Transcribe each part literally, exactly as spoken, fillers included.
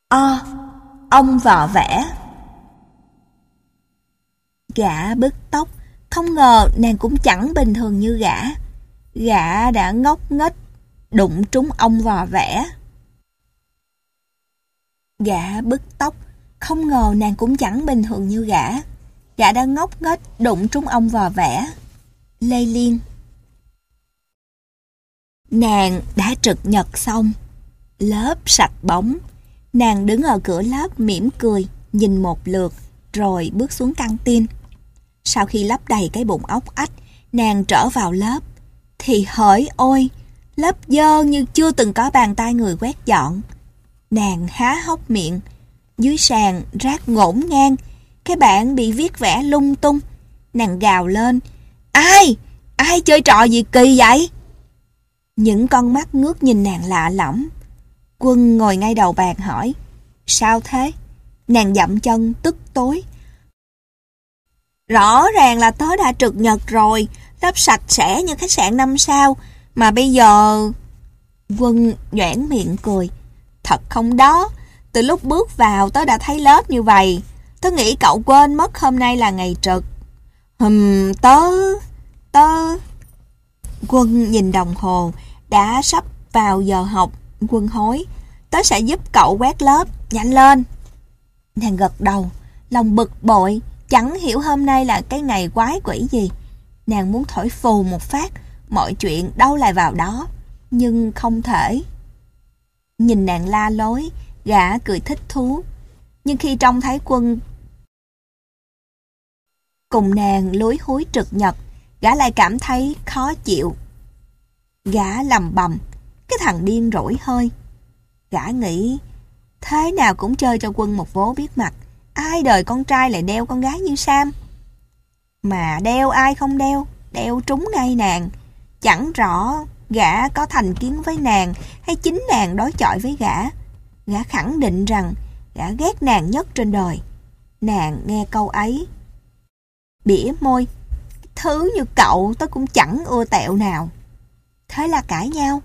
O. Ông vò vẽ. Gã bứt tóc, không ngờ nàng cũng chẳng bình thường như gã. Gã đã ngốc nghếch đụng trúng ông vò vẽ. Gã bứt tóc, không ngờ nàng cũng chẳng bình thường như gã. Gã đã ngốc nghếch đụng trúng ông vò vẽ. Lê Liên. Nàng đã trực nhật xong. Lớp sạch bóng. Nàng đứng ở cửa lớp mỉm cười, nhìn một lượt, rồi bước xuống căng tin. Sau khi lấp đầy cái bụng ốc ách, nàng trở vào lớp. Thì hỡi ôi, lớp dơ như chưa từng có bàn tay người quét dọn. Nàng há hốc miệng. Dưới sàn rác ngổn ngang, cái bảng bị viết vẽ lung tung. Nàng gào lên: Ai? Ai chơi trò gì kỳ vậy? Những con mắt ngước nhìn nàng lạ lẫm. Quân ngồi ngay đầu bàn hỏi: Sao thế? Nàng dậm chân tức tối: Rõ ràng là tớ đã trực nhật rồi, lớp sạch sẽ như khách sạn năm sao, mà bây giờ... Quân nhoẻn miệng cười: Thật không đó, từ lúc bước vào tớ đã thấy lớp như vậy. Tớ nghĩ cậu quên mất hôm nay là ngày trực. Hừm, tớ... tớ... Quân nhìn đồng hồ, đã sắp vào giờ học. Quân hối: Tớ sẽ giúp cậu quét lớp, nhanh lên. Nàng gật đầu, lòng bực bội, chẳng hiểu hôm nay là cái ngày quái quỷ gì. Nàng muốn thổi phù một phát, mọi chuyện đâu lại vào đó, nhưng không thể. Nhìn nàng la lối, gã cười thích thú. Nhưng khi trông thấy Quân cùng nàng lúi húi trực nhật, gã lại cảm thấy khó chịu. Gã lầm bầm: Cái thằng điên rỗi hơi. Gã nghĩ: Thế nào cũng chơi cho Quân một vố biết mặt. Ai đời con trai lại đeo con gái như Sam. Mà đeo ai không đeo, đeo trúng ngay nàng. Chẳng rõ gã có thành kiến với nàng hay chính nàng đối chọi với gã. Gã khẳng định rằng gã ghét nàng nhất trên đời. Nàng nghe câu ấy, bỉa môi: Thứ như cậu tớ cũng chẳng ưa tẹo nào. Thế là cãi nhau.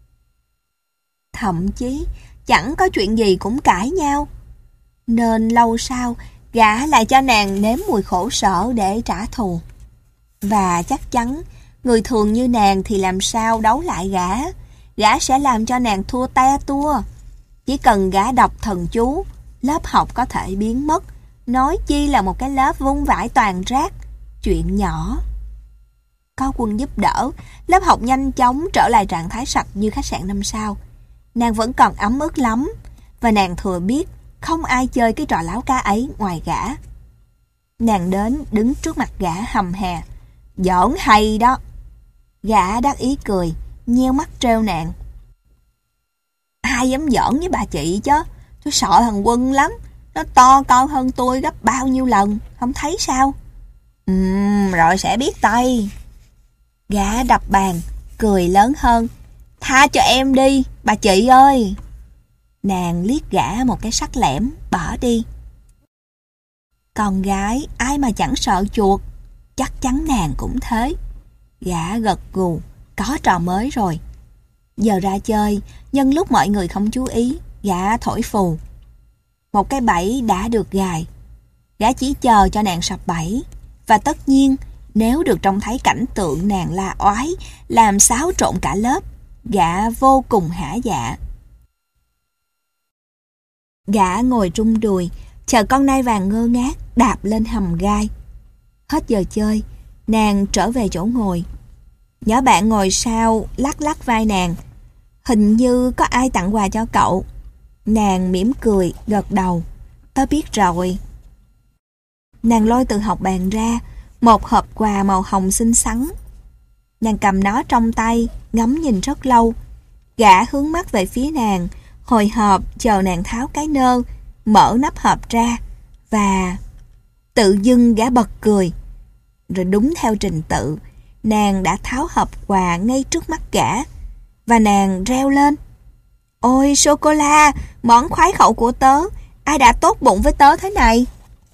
Thậm chí chẳng có chuyện gì cũng cãi nhau. Nên lâu sau, gã lại cho nàng nếm mùi khổ sở để trả thù. Và chắc chắn, người thường như nàng thì làm sao đấu lại gã. Gã sẽ làm cho nàng thua te tua. Chỉ cần gã đọc thần chú, lớp học có thể biến mất. Nói chi là một cái lớp vung vãi toàn rác. Chuyện nhỏ. Có Quân giúp đỡ, lớp học nhanh chóng trở lại trạng thái sạch như khách sạn năm sao. Nàng vẫn còn ấm ức lắm. Và nàng thừa biết không ai chơi cái trò láo cá ấy ngoài gã. Nàng đến đứng trước mặt gã hầm hè: Giỡn hay đó. Gã đắc ý cười, nheo mắt trêu nàng: Ai dám giỡn với bà chị chứ? Tôi sợ thằng Quân lắm. Nó to con hơn tôi gấp bao nhiêu lần, không thấy sao? Ừm, rồi sẽ biết tay. Gã đập bàn, cười lớn hơn: Tha cho em đi, bà chị ơi. Nàng liếc gã một cái sắc lẻm, bỏ đi. Con gái ai mà chẳng sợ chuột. Chắc chắn nàng cũng thế. Gã gật gù, có trò mới rồi. Giờ ra chơi, nhân lúc mọi người không chú ý, gã thổi phù. Một cái bẫy đã được gài. Gã chỉ chờ cho nàng sập bẫy. Và tất nhiên, nếu được trông thấy cảnh tượng nàng la oái, làm xáo trộn cả lớp, gã vô cùng hả dạ. Gã ngồi rung đùi, chờ con nai vàng ngơ ngác đạp lên hầm gai. Hết giờ chơi, nàng trở về chỗ ngồi. Nhỏ bạn ngồi sau lắc lắc vai nàng: Hình như có ai tặng quà cho cậu. Nàng mỉm cười, gật đầu: Tớ biết rồi. Nàng lôi từ học bàn ra một hộp quà màu hồng xinh xắn. Nàng cầm nó trong tay, ngắm nhìn rất lâu. Gã hướng mắt về phía nàng, hồi hộp chờ nàng tháo cái nơ, mở nắp hộp ra. Và tự dưng gã bật cười. Rồi đúng theo trình tự, nàng đã tháo hộp quà ngay trước mắt gã. Và nàng reo lên: Ôi sô-cô-la, món khoái khẩu của tớ. Ai đã tốt bụng với tớ thế này?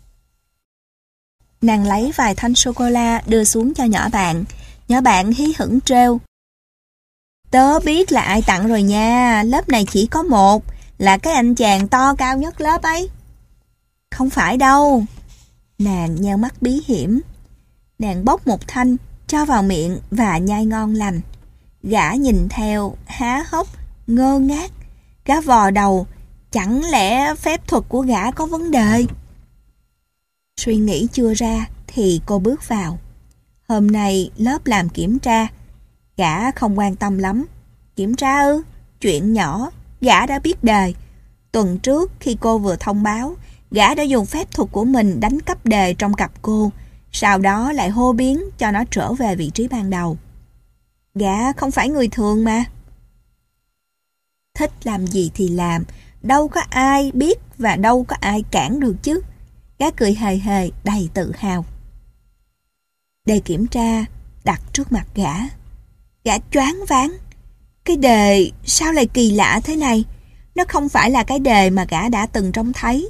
Nàng lấy vài thanh sô-cô-la đưa xuống cho nhỏ bạn. Nhỏ bạn hí hửng trêu: Tớ biết là ai tặng rồi nha. Lớp này chỉ có một. là cái anh chàng to cao nhất lớp ấy. Không phải đâu. Nàng nheo mắt bí hiểm. Nàng bốc một thanh, cho vào miệng và nhai ngon lành. Gã nhìn theo, há hốc, ngơ ngác. Gã vò đầu, chẳng lẽ phép thuật của gã có vấn đề? Suy nghĩ chưa ra thì cô bước vào. Hôm nay lớp làm kiểm tra. Gã không quan tâm lắm. Kiểm tra ư? Chuyện nhỏ, gã đã biết đề. Tuần trước khi cô vừa thông báo, gã đã dùng phép thuật của mình đánh cắp đề trong cặp cô, sau đó lại hô biến cho nó trở về vị trí ban đầu. Gã không phải người thường mà. Thích làm gì thì làm, đâu có ai biết và đâu có ai cản được chứ. Gã cười hề hề đầy tự hào. Đề kiểm tra đặt trước mặt gã. Gã choáng váng. Cái đề sao lại kỳ lạ thế này? Nó không phải là cái đề mà gã đã từng trông thấy.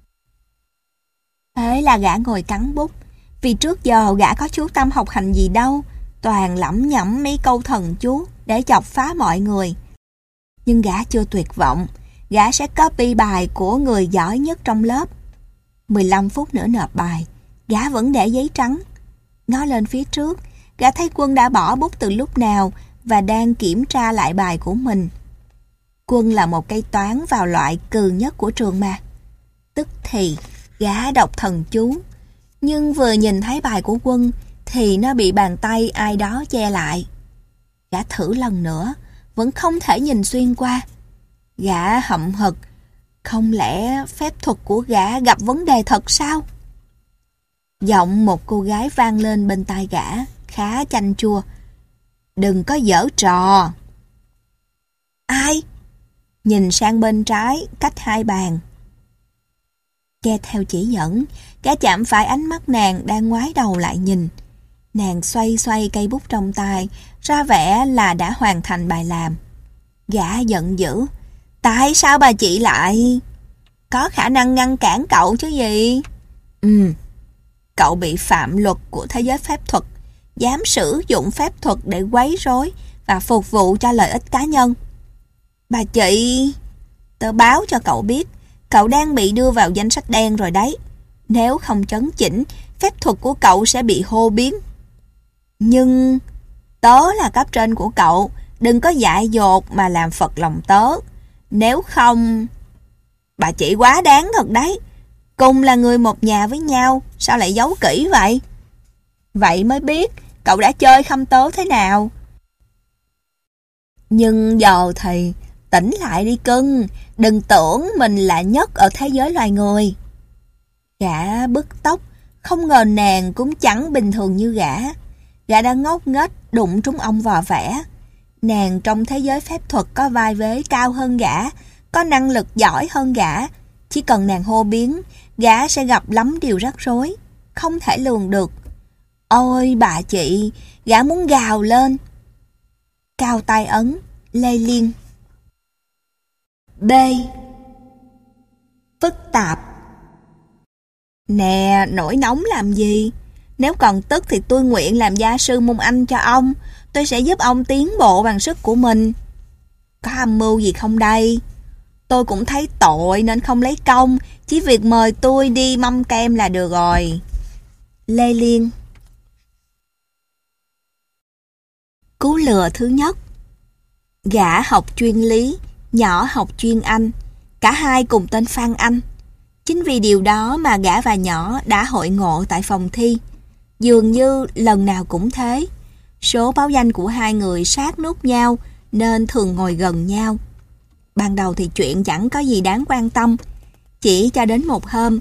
Thế là gã ngồi cắn bút. Vì trước giờ gã có chú tâm học hành gì đâu, toàn lẩm nhẩm mấy câu thần chú để chọc phá mọi người. Nhưng gã chưa tuyệt vọng. Gã sẽ copy bài của người giỏi nhất trong lớp. mười lăm phút nữa nộp bài, gã vẫn để giấy trắng. Ngó lên phía trước, gã thấy Quân đã bỏ bút từ lúc nào và đang kiểm tra lại bài của mình. Quân là một cây toán vào loại cừ nhất của trường mà. Tức thì gã đọc thần chú, nhưng vừa nhìn thấy bài của Quân thì nó bị bàn tay ai đó che lại. Gã thử lần nữa, vẫn không thể nhìn xuyên qua. Gã hậm hực, không lẽ phép thuật của gã gặp vấn đề thật sao? Giọng một cô gái vang lên bên tai gã, khá chanh chua. Đừng có giở trò. Ai? Nhìn sang bên trái, cách hai bàn. Nghe theo chỉ dẫn, gã chạm phải ánh mắt nàng đang ngoái đầu lại nhìn. Nàng xoay xoay cây bút trong tay, ra vẻ là đã hoàn thành bài làm. Gã giận dữ. Tại sao bà chị lại? Có khả năng ngăn cản cậu chứ gì? Ừ, cậu bị phạm luật của thế giới phép thuật, dám sử dụng phép thuật để quấy rối và phục vụ cho lợi ích cá nhân. Bà chị, tớ báo cho cậu biết, cậu đang bị đưa vào danh sách đen rồi đấy. Nếu không chấn chỉnh, phép thuật của cậu sẽ bị hô biến. Nhưng tớ là cấp trên của cậu, đừng có dại dột mà làm phật lòng tớ. Nếu không... Bà chị quá đáng thật đấy. Cùng là người một nhà với nhau, sao lại giấu kỹ vậy? Vậy mới biết cậu đã chơi khăm tớ thế nào. Nhưng giờ thì tỉnh lại đi cưng, đừng tưởng mình là nhất ở thế giới loài người. Gã bứt tóc, không ngờ nàng cũng chẳng bình thường như gã. Gã đã ngốc nghếch đụng trúng ông vò vẽ. Nàng trong thế giới phép thuật có vai vế cao hơn gã, có năng lực giỏi hơn gã. Chỉ cần nàng hô biến, gã sẽ gặp lắm điều rắc rối, không thể lường được. Ôi bà chị, gã muốn gào lên. Cao tay ấn, Lê Liên. B. Phức tạp. Nè, nổi nóng làm gì? Nếu còn tức thì tôi nguyện làm gia sư môn Anh cho ông. Tôi sẽ giúp ông tiến bộ bằng sức của mình. Có âm mưu gì không đây? Tôi cũng thấy tội nên không lấy công, chỉ việc mời tôi đi mâm kem là được rồi. Lê Liên. Cú lừa thứ nhất. Gã học chuyên lý, nhỏ học chuyên Anh. Cả hai cùng tên Phan Anh. Chính vì điều đó mà gã và nhỏ đã hội ngộ tại phòng thi. Dường như lần nào cũng thế. Số báo danh của hai người sát nút nhau nên thường ngồi gần nhau. Ban đầu thì chuyện chẳng có gì đáng quan tâm. Chỉ cho đến một hôm,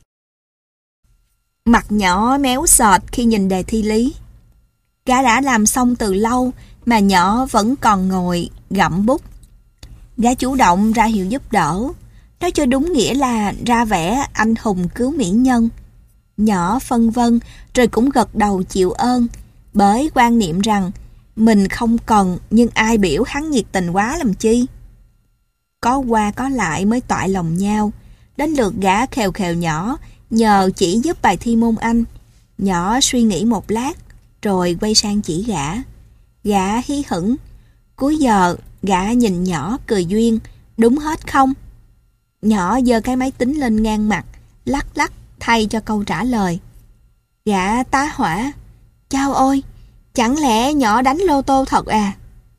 mặt nhỏ méo sọt khi nhìn đề thi lý. Gã đã làm xong từ lâu mà nhỏ vẫn còn ngồi gặm bút. Gã chủ động ra hiệu giúp đỡ. Nói cho đúng nghĩa là ra vẻ anh hùng cứu mỹ nhân. Nhỏ phân vân rồi cũng gật đầu chịu ơn, bởi quan niệm rằng mình không cần nhưng ai biểu hắn nhiệt tình quá làm chi. Có qua có lại mới toại lòng nhau. Đến lượt gã khều khều nhỏ nhờ chỉ giúp bài thi môn Anh. Nhỏ suy nghĩ một lát rồi quay sang chỉ gã. Gã hí hửng. Cuối giờ gã nhìn nhỏ cười duyên. Đúng hết không? Nhỏ giơ cái máy tính lên ngang mặt, lắc lắc thay cho câu trả lời. Gã tá hỏa. Chao ôi, chẳng lẽ nhỏ đánh lô tô thật à?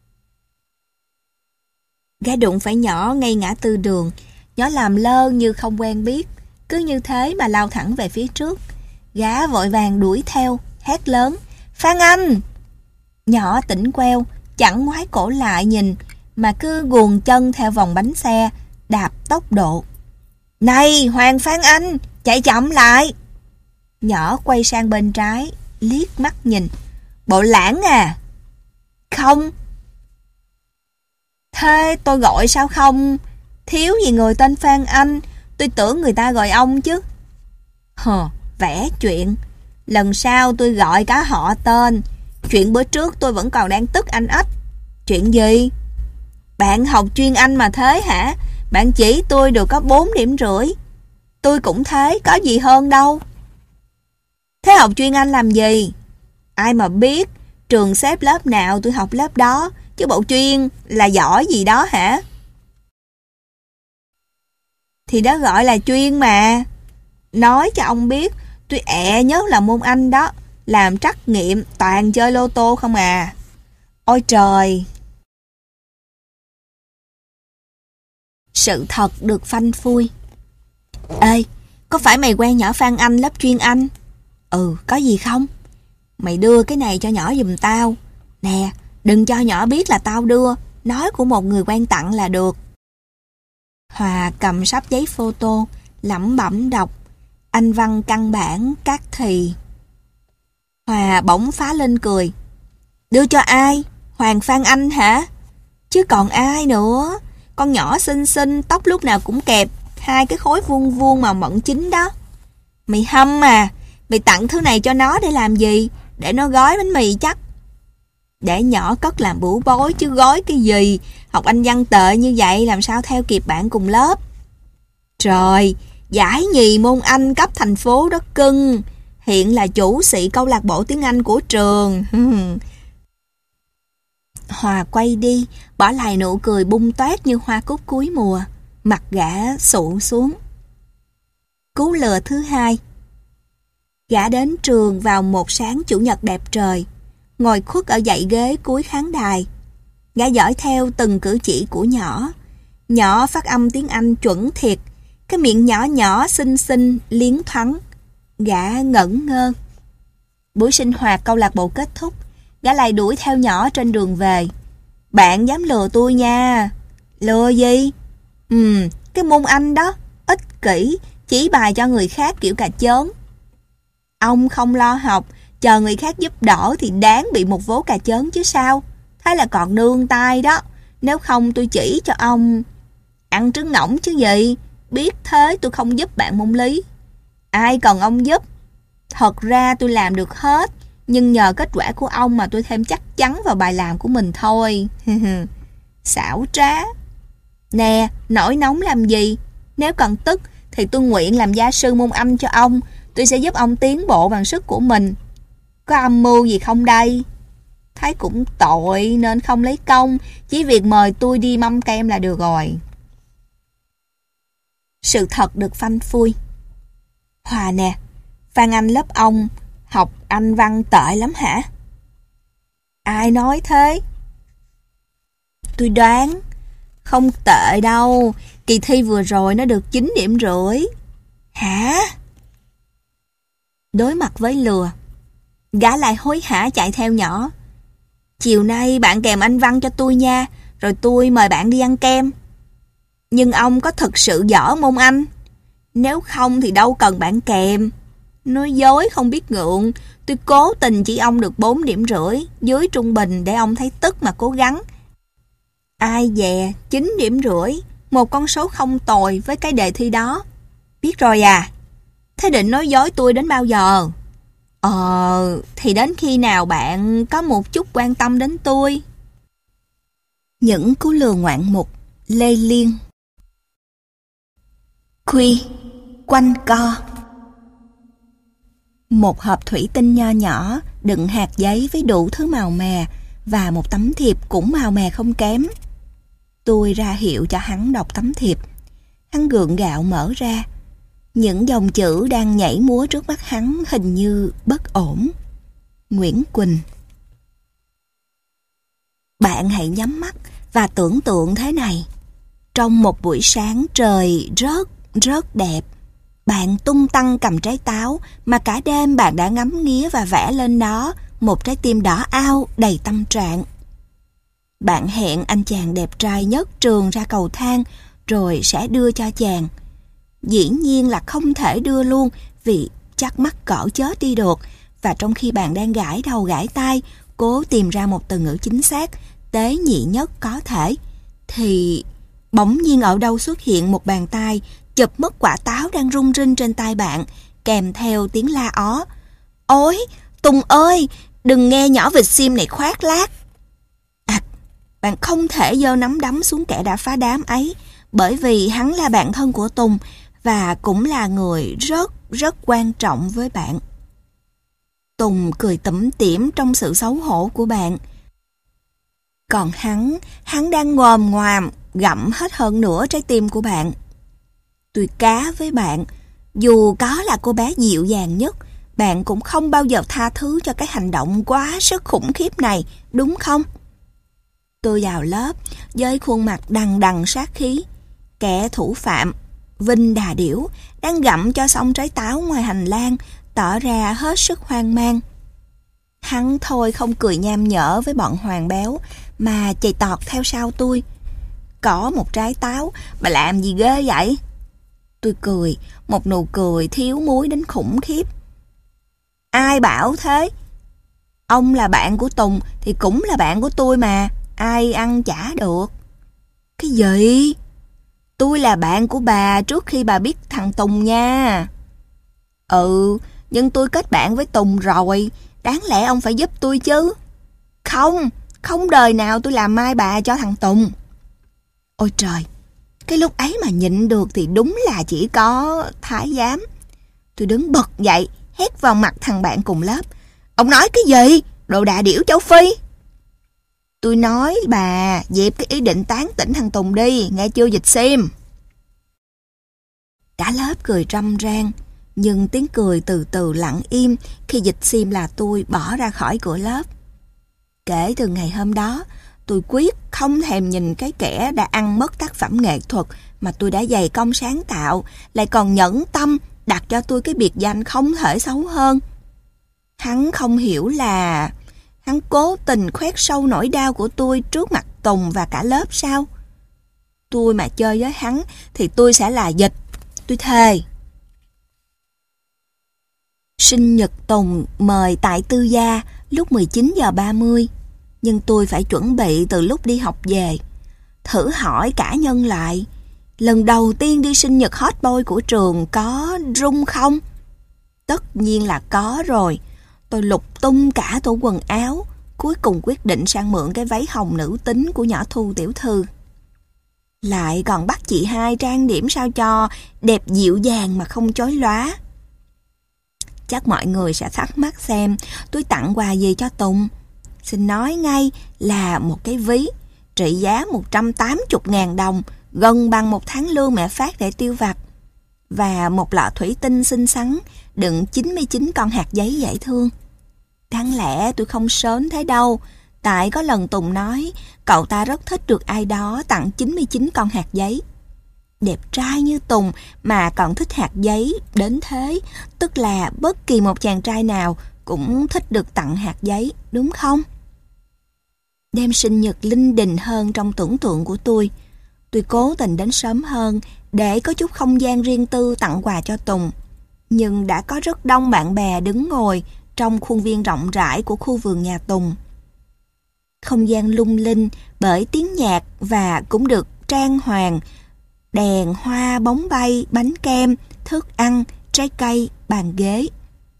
Gã đụng phải nhỏ ngay ngã tư đường. Nhỏ làm lơ như không quen biết, cứ như thế mà lao thẳng về phía trước. Gã vội vàng đuổi theo, hét lớn. Phan Anh! Nhỏ tỉnh queo, chẳng ngoái cổ lại nhìn, mà cứ guồn chân theo vòng bánh xe, đạp tốc độ. Này, Hoàng Phan Anh, chạy chậm lại! Nhỏ quay sang bên trái, liếc mắt nhìn. Bộ lãng à? Không. Thế tôi gọi sao không? Thiếu gì người tên Phan Anh, tôi tưởng người ta gọi ông chứ. Hờ, vẽ chuyện. Lần sau tôi gọi cả họ tên. Chuyện bữa trước tôi vẫn còn đang tức anh ếch. Chuyện gì? Bạn học chuyên Anh mà thế hả? Bạn chỉ tôi được có bốn điểm rưỡi. Tôi cũng thế, có gì hơn đâu. Thế học chuyên Anh làm gì? Ai mà biết, trường xếp lớp nào tôi học lớp đó, chứ bộ chuyên là giỏi gì đó hả? Thì đó gọi là chuyên mà. Nói cho ông biết, tôi ẹ nhớ là môn Anh đó, làm trắc nghiệm toàn chơi lô tô không à. Ôi trời! Sự thật được phanh phui. Ê, có phải mày quen nhỏ Phan Anh lớp chuyên Anh? Ừ, có gì không? Mày đưa cái này cho nhỏ giùm tao. Nè, đừng cho nhỏ biết là tao đưa, nói của một người quen tặng là được. Hòa cầm sắp giấy photo, lẩm bẩm đọc. Anh văn căn bản các thì. Hòa bỗng phá lên cười. Đưa cho ai? Hoàng Phan Anh hả? Chứ còn ai nữa? Con nhỏ xinh xinh, tóc lúc nào cũng kẹp, hai cái khối vuông vuông màu mận chín đó. Mày hâm à? Mày tặng thứ này cho nó để làm gì? Để nó gói bánh mì chắc. Để nhỏ cất làm bủ bối chứ gói cái gì? Học Anh văn tệ như vậy làm sao theo kịp bạn cùng lớp? Trời, giải nhì môn Anh cấp thành phố đó cưng. Hiện là chủ sĩ câu lạc bộ tiếng Anh của trường. Hòa quay đi, bỏ lại nụ cười bung toét như hoa cúc cuối mùa. Mặt gã sụ xuống. Cú lừa thứ hai. Gã đến trường vào một sáng chủ nhật đẹp trời, ngồi khuất ở dãy ghế cuối khán đài. Gã dõi theo từng cử chỉ của nhỏ. Nhỏ phát âm tiếng Anh chuẩn thiệt, cái miệng nhỏ nhỏ xinh xinh liến thoáng. Gã ngẩn ngơ. Buổi sinh hoạt câu lạc bộ kết thúc, gã lại đuổi theo nhỏ trên đường về. Bạn dám lừa tôi nha. Lừa gì? Ừ, cái môn Anh đó, ích kỷ, chỉ bài cho người khác kiểu cà chớn. Ông không lo học, chờ người khác giúp đỡ thì đáng bị một vố cà chớn chứ sao. Thế là còn nương tay đó. Nếu không tôi chỉ cho ông. Ăn trứng ngỗng chứ gì. Biết thế tôi không giúp bạn môn lý. Ai cần ông giúp? Thật ra tôi làm được hết, nhưng nhờ kết quả của ông mà tôi thêm chắc chắn vào bài làm của mình thôi. Xảo trá. Nè, nổi nóng làm gì? Nếu cần tức thì tôi nguyện làm gia sư môn Anh cho ông. Tôi sẽ giúp ông tiến bộ bằng sức của mình. Có âm mưu gì không đây? Thấy cũng tội nên không lấy công, chỉ việc mời tôi đi mâm kem là được rồi. Sự thật được phanh phui. Hòa nè, Phan Anh lớp ông học Anh văn tệ lắm hả? Ai nói thế? Tôi đoán. Không tệ đâu, kỳ thi vừa rồi nó được chín điểm rưỡi. Hả? Đối mặt với lừa, gã lại hối hả chạy theo nhỏ. Chiều nay bạn kèm Anh văn cho tôi nha, rồi tôi mời bạn đi ăn kem. Nhưng ông có thực sự dở môn Anh? Nếu không thì đâu cần bạn kèm. Nói dối không biết ngượng. Tôi cố tình chỉ ông được bốn điểm rưỡi, dưới trung bình để ông thấy tức mà cố gắng. Ai dè, chín điểm rưỡi, một con số không tồi với cái đề thi đó. Biết rồi à? Thế định nói dối tôi đến bao giờ? Ờ, thì đến khi nào bạn có một chút quan tâm đến tôi. Những cú lừa ngoạn mục, lê liên. Khuy, quanh co. Một hộp thủy tinh nho nhỏ đựng hạt giấy với đủ thứ màu mè và một tấm thiệp cũng màu mè không kém. Tôi ra hiệu cho hắn đọc tấm thiệp. Hắn gượng gạo mở ra. Những dòng chữ đang nhảy múa trước mắt hắn hình như bất ổn. Nguyễn Quỳnh. Bạn hãy nhắm mắt và tưởng tượng thế này. Trong một buổi sáng trời rất, rất đẹp, bạn tung tăng cầm trái táo mà cả đêm bạn đã ngắm nghía và vẽ lên đó một trái tim đỏ ao đầy tâm trạng. Bạn hẹn anh chàng đẹp trai nhất trường ra cầu thang rồi sẽ đưa cho chàng. Dĩ nhiên là không thể đưa luôn vì chắc mắc cỡ chết đi được. Và trong khi bạn đang gãi đầu gãi tai, cố tìm ra một từ ngữ chính xác, tế nhị nhất có thể, thì bỗng nhiên ở đâu xuất hiện một bàn tay chụp mất quả táo đang rung rinh trên tay bạn, kèm theo tiếng la ó. Ôi, Tùng ơi, đừng nghe nhỏ vịt sim này khoác lác. À, bạn không thể giơ nắm đấm xuống kẻ đã phá đám ấy, bởi vì hắn là bạn thân của Tùng và cũng là người rất, rất quan trọng với bạn. Tùng cười tủm tỉm trong sự xấu hổ của bạn. Còn hắn, hắn đang ngòm ngoàm, gặm hết hơn nửa trái tim của bạn. Tôi cá với bạn, dù có là cô bé dịu dàng nhất, bạn cũng không bao giờ tha thứ cho cái hành động quá sức khủng khiếp này, đúng không? Tôi vào lớp, với khuôn mặt đằng đằng sát khí. Kẻ thủ phạm, Vinh Đà Điểu, đang gặm cho xong trái táo ngoài hành lang, tỏ ra hết sức hoang mang. Hắn thôi không cười nham nhở với bọn Hoàng Béo, mà chạy tọt theo sau tôi. Có một trái táo, bà làm gì ghê vậy? Tôi cười, một nụ cười thiếu muối đến khủng khiếp. Ai bảo thế? Ông là bạn của Tùng thì cũng là bạn của tôi mà, ai ăn chả được. Cái gì? Tôi là bạn của bà trước khi bà biết thằng Tùng nha. Ừ, nhưng tôi kết bạn với Tùng rồi, đáng lẽ ông phải giúp tôi chứ. Không, không đời nào tôi làm mai bà cho thằng Tùng. Ôi trời, cái lúc ấy mà nhịn được thì đúng là chỉ có thái giám. Tôi đứng bật dậy, hét vào mặt thằng bạn cùng lớp. Ông nói cái gì? Đồ đà điểu châu Phi. Tôi nói bà, dẹp cái ý định tán tỉnh thằng Tùng đi, nghe chưa dịch sim? Cả lớp cười râm ran, nhưng tiếng cười từ từ lặng im khi dịch sim là tôi bỏ ra khỏi cửa lớp. Kể từ ngày hôm đó, tôi quyết không thèm nhìn cái kẻ đã ăn mất tác phẩm nghệ thuật mà tôi đã dày công sáng tạo, lại còn nhẫn tâm đặt cho tôi cái biệt danh không thể xấu hơn. Hắn không hiểu là hắn cố tình khoét sâu nỗi đau của tôi trước mặt Tùng và cả lớp sao? Tôi mà chơi với hắn thì tôi sẽ là dịch, tôi thề. Sinh nhật Tùng mời tại tư gia lúc mười chín giờ ba mươi, nhưng tôi phải chuẩn bị từ lúc đi học về. Thử hỏi cả nhân lại, lần đầu tiên đi sinh nhật hot boy của trường có rung không? Tất nhiên là có rồi. Tôi lục tung cả tủ quần áo, cuối cùng quyết định sang mượn cái váy hồng nữ tính của nhỏ Thu tiểu thư. Lại còn bắt chị hai trang điểm sao cho đẹp dịu dàng mà không chói lóa. Chắc mọi người sẽ thắc mắc xem tôi tặng quà gì cho Tùng. Xin nói ngay là một cái ví trị giá một trăm tám mươi ngàn đồng, gần bằng một tháng lương mẹ phát để tiêu vặt, và một lọ thủy tinh xinh xắn đựng chín mươi chín con hạt giấy dễ thương. Đáng lẽ tôi không sớm thế đâu, tại có lần Tùng nói cậu ta rất thích được ai đó tặng chín mươi chín con hạt giấy. Đẹp trai như Tùng mà còn thích hạt giấy đến thế, tức là bất kỳ một chàng trai nào cũng thích được tặng hạt giấy, đúng không? Đêm sinh nhật linh đình hơn trong tưởng tượng của tôi. Tôi cố tình đến sớm hơn để có chút không gian riêng tư tặng quà cho Tùng. Nhưng đã có rất đông bạn bè đứng ngồi trong khuôn viên rộng rãi của khu vườn nhà Tùng. Không gian lung linh bởi tiếng nhạc và cũng được trang hoàng đèn, hoa, bóng bay, bánh kem, thức ăn, trái cây, bàn ghế.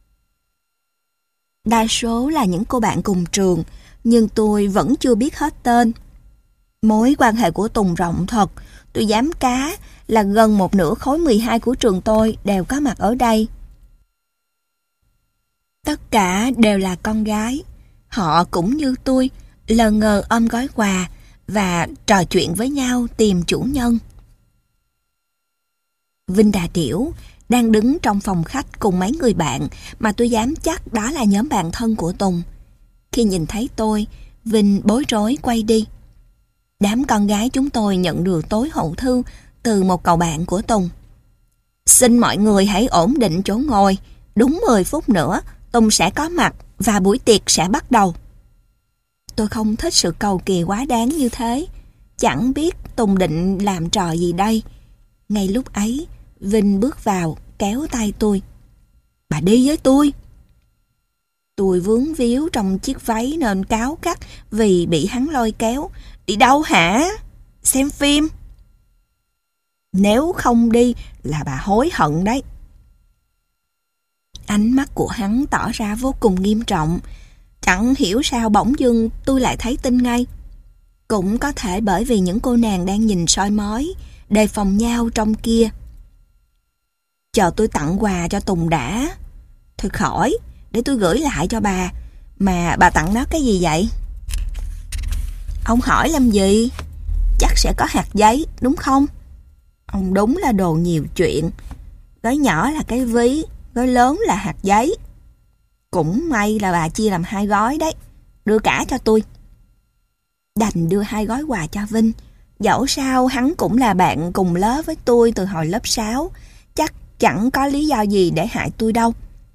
Đa số là những cô bạn cùng trường, nhưng tôi vẫn chưa biết hết tên. Mối quan hệ của Tùng rộng thật, tôi dám cá là gần một nửa khối mười hai của trường tôi đều có mặt ở đây. Tất cả đều là con gái. Họ cũng như tôi, lờ ngờ ôm gói quà và trò chuyện với nhau tìm chủ nhân. Vinh Đà Điểu đang đứng trong phòng khách cùng mấy người bạn mà tôi dám chắc đó là nhóm bạn thân của Tùng. Khi nhìn thấy tôi, Vinh bối rối quay đi. Đám con gái chúng tôi nhận được tối hậu thư từ một cậu bạn của Tùng. Xin mọi người hãy ổn định chỗ ngồi, đúng mười phút nữa Tùng sẽ có mặt và buổi tiệc sẽ bắt đầu. Tôi không thích sự cầu kỳ quá đáng như thế, chẳng biết Tùng định làm trò gì đây. Ngay lúc ấy, Vinh bước vào kéo tay tôi. Bà đi với tôi. Tôi vướng víu trong chiếc váy nên cáu gắt vì bị hắn lôi kéo. Đi đâu hả? Xem phim. Nếu không đi là bà hối hận đấy. Ánh mắt của hắn tỏ ra vô cùng nghiêm trọng. Chẳng hiểu sao bỗng dưng tôi lại thấy tin ngay. Cũng có thể bởi vì những cô nàng đang nhìn soi mói, đề phòng nhau trong kia. Chờ tôi tặng quà cho Tùng đã. Thôi khỏi, để tôi gửi lại cho bà. Mà bà tặng nó cái gì vậy? Ông hỏi làm gì? Chắc sẽ có hạt giấy, đúng không? Ông đúng là đồ nhiều chuyện. Gói nhỏ là cái ví, gói lớn là hạt giấy. Cũng may là bà chia làm hai gói đấy. Đưa cả cho tôi. Đành đưa hai gói quà cho Vinh. Dẫu sao hắn cũng là bạn cùng lớp với tôi từ hồi lớp sáu. Chắc chẳng có lý do gì để hại tôi đâu.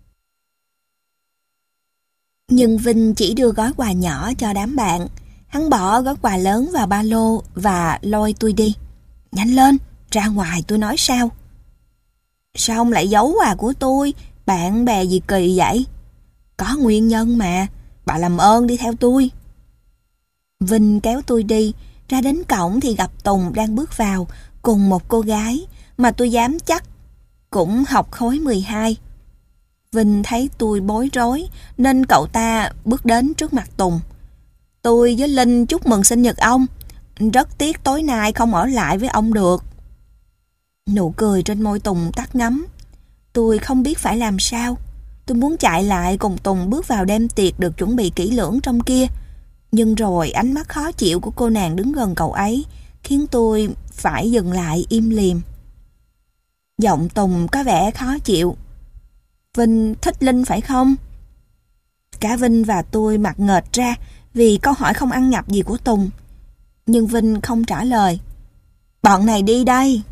Nhưng Vinh chỉ đưa gói quà nhỏ cho đám bạn. Hắn bỏ gói quà lớn vào ba lô và lôi tôi đi. Nhanh lên, ra ngoài tôi nói sao. Sao ông lại giấu quà của tôi? Bạn bè gì kỳ vậy? Có nguyên nhân mà, bà làm ơn đi theo tôi. Vinh kéo tôi đi, ra đến cổng thì gặp Tùng đang bước vào cùng một cô gái mà tôi dám chắc cũng học khối mười hai. Vinh thấy tôi bối rối nên cậu ta bước đến trước mặt Tùng. Tôi với Linh chúc mừng sinh nhật ông. Rất tiếc tối nay không ở lại với ông được. Nụ cười trên môi Tùng tắt ngấm. Tôi không biết phải làm sao. Tôi muốn chạy lại cùng Tùng bước vào đêm tiệc được chuẩn bị kỹ lưỡng trong kia. Nhưng rồi ánh mắt khó chịu của cô nàng đứng gần cậu ấy khiến tôi phải dừng lại im lìm. Giọng Tùng có vẻ khó chịu. Vinh thích Linh phải không? Cả Vinh và tôi mặt nghệch ra vì câu hỏi không ăn nhập gì của Tùng. Nhưng Vinh không trả lời. Bọn này đi đây.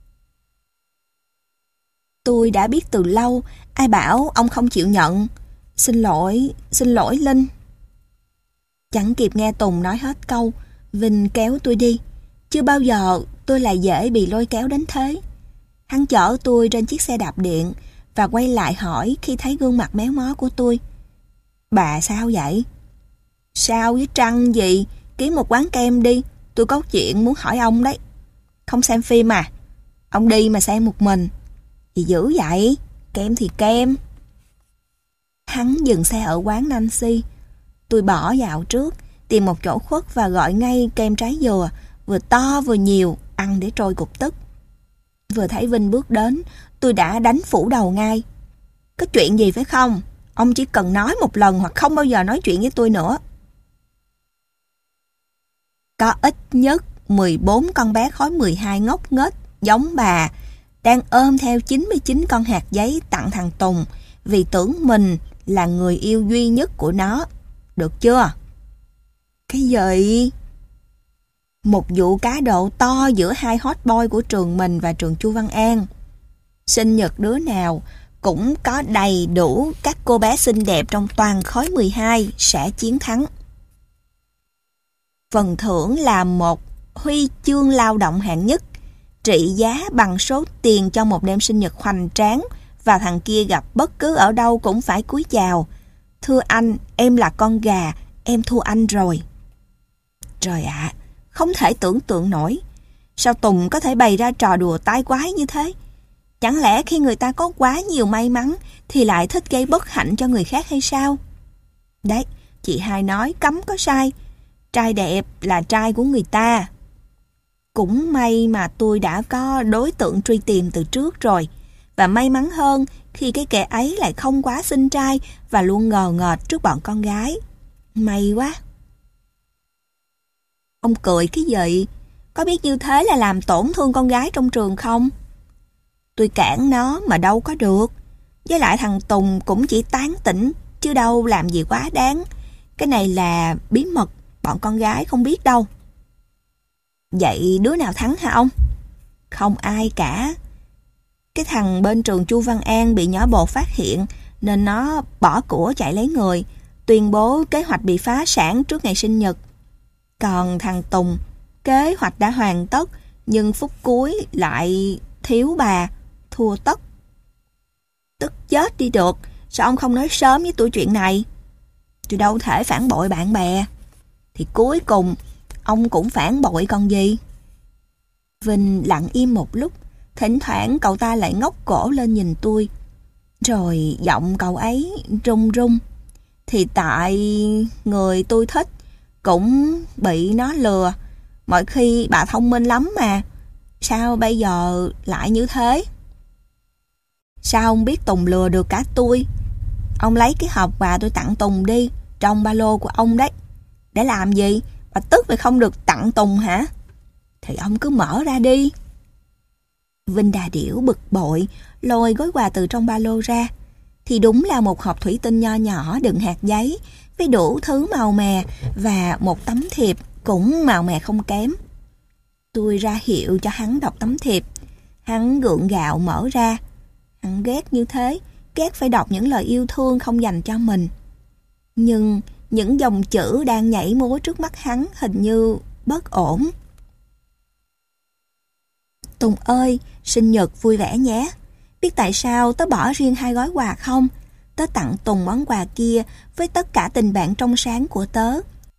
Tôi đã biết từ lâu. Ai bảo ông không chịu nhận? Xin lỗi, xin lỗi Linh. Chẳng kịp nghe Tùng nói hết câu, Vinh kéo tôi đi. Chưa bao giờ tôi lại dễ bị lôi kéo đến thế. Hắn chở tôi trên chiếc xe đạp điện và quay lại hỏi khi thấy gương mặt méo mó của tôi. Bà sao vậy? Sao với Trăng gì? Kiếm một quán kem đi. Tôi có chuyện muốn hỏi ông đấy. Không xem phim à? Ông đi mà xem một mình. Gì dữ vậy? Kem thì kem. Hắn dừng xe ở quán Nancy. Tôi bỏ vào trước, tìm một chỗ khuất và gọi ngay kem trái dừa, vừa to vừa nhiều, ăn để trôi cục tức. Vừa thấy Vinh bước đến, tôi đã đánh phủ đầu ngay. Có chuyện gì phải không? Ông chỉ cần nói một lần hoặc không bao giờ nói chuyện với tôi nữa. Có ít nhất mười bốn con bé khối mười hai ngốc nghếch giống bà đang ôm theo chín mươi chín con hạt giấy tặng thằng Tùng vì tưởng mình là người yêu duy nhất của nó. Được chưa? Cái gì? Một vụ cá độ to giữa hai hot boy của trường mình và trường Chu Văn An. Sinh nhật đứa nào cũng có đầy đủ các cô bé xinh đẹp trong toàn khối mười hai sẽ chiến thắng. Phần thưởng là một huy chương lao động hạng nhất, trị giá bằng số tiền cho một đêm sinh nhật hoành tráng và thằng kia gặp bất cứ ở đâu cũng phải cúi chào. Thưa anh, em là con gà, em thua anh rồi. Trời ạ, à, không thể tưởng tượng nổi. Sao Tùng có thể bày ra trò đùa tai quái như thế? Chẳng lẽ khi người ta có quá nhiều may mắn thì lại thích gây bất hạnh cho người khác hay sao? Đấy, chị hai nói cấm có sai. Trai đẹp là trai của người ta. Cũng may mà tôi đã có đối tượng truy tìm từ trước rồi. Và may mắn hơn khi cái kẻ ấy lại không quá xinh trai và luôn ngờ ngợt trước bọn con gái. May quá. Ông cười cái gì? Có biết như thế là làm tổn thương con gái trong trường không? Tôi cản nó mà đâu có được. Với lại thằng Tùng cũng chỉ tán tỉnh, chứ đâu làm gì quá đáng. Cái này là bí mật, bọn con gái không biết đâu. Vậy đứa nào thắng hả ông? Không ai cả. Cái thằng bên trường Chu Văn An bị nhỏ bột phát hiện, nên nó bỏ của chạy lấy người, tuyên bố kế hoạch bị phá sản trước ngày sinh nhật. Còn thằng Tùng, kế hoạch đã hoàn tất, nhưng phút cuối lại thiếu bà, thua tất. Tức chết đi được, sao ông không nói sớm với tôi chuyện này? Tôi đâu thể phản bội bạn bè. Thì cuối cùng, ông cũng phản bội còn gì? Vinh lặng im một lúc, thỉnh thoảng cậu ta lại ngóc cổ lên nhìn tôi. Rồi giọng cậu ấy run run. Thì tại người tôi thích cũng bị nó lừa. Mọi khi bà thông minh lắm mà. Sao bây giờ lại như thế? Sao ông biết Tùng lừa được cả tôi? Ông lấy cái hộp quà tôi tặng Tùng đi, trong ba lô của ông đấy. Để làm gì? Bà tức vì không được tặng Tùng hả? Thì ông cứ mở ra đi. Vinh đà điểu bực bội, lôi gói quà từ trong ba lô ra. Thì đúng là một hộp thủy tinh nho nhỏ đựng hạt giấy, với đủ thứ màu mè và một tấm thiệp cũng màu mè không kém. Tôi ra hiệu cho hắn đọc tấm thiệp. Hắn gượng gạo mở ra. Hắn ghét như thế, ghét phải đọc những lời yêu thương không dành cho mình. Nhưng những dòng chữ đang nhảy múa trước mắt hắn hình như bất ổn. Tùng ơi, sinh nhật vui vẻ nhé. Biết tại sao tớ bỏ riêng hai gói quà không? Tớ tặng Tùng món quà kia với tất cả tình bạn trong sáng của tớ.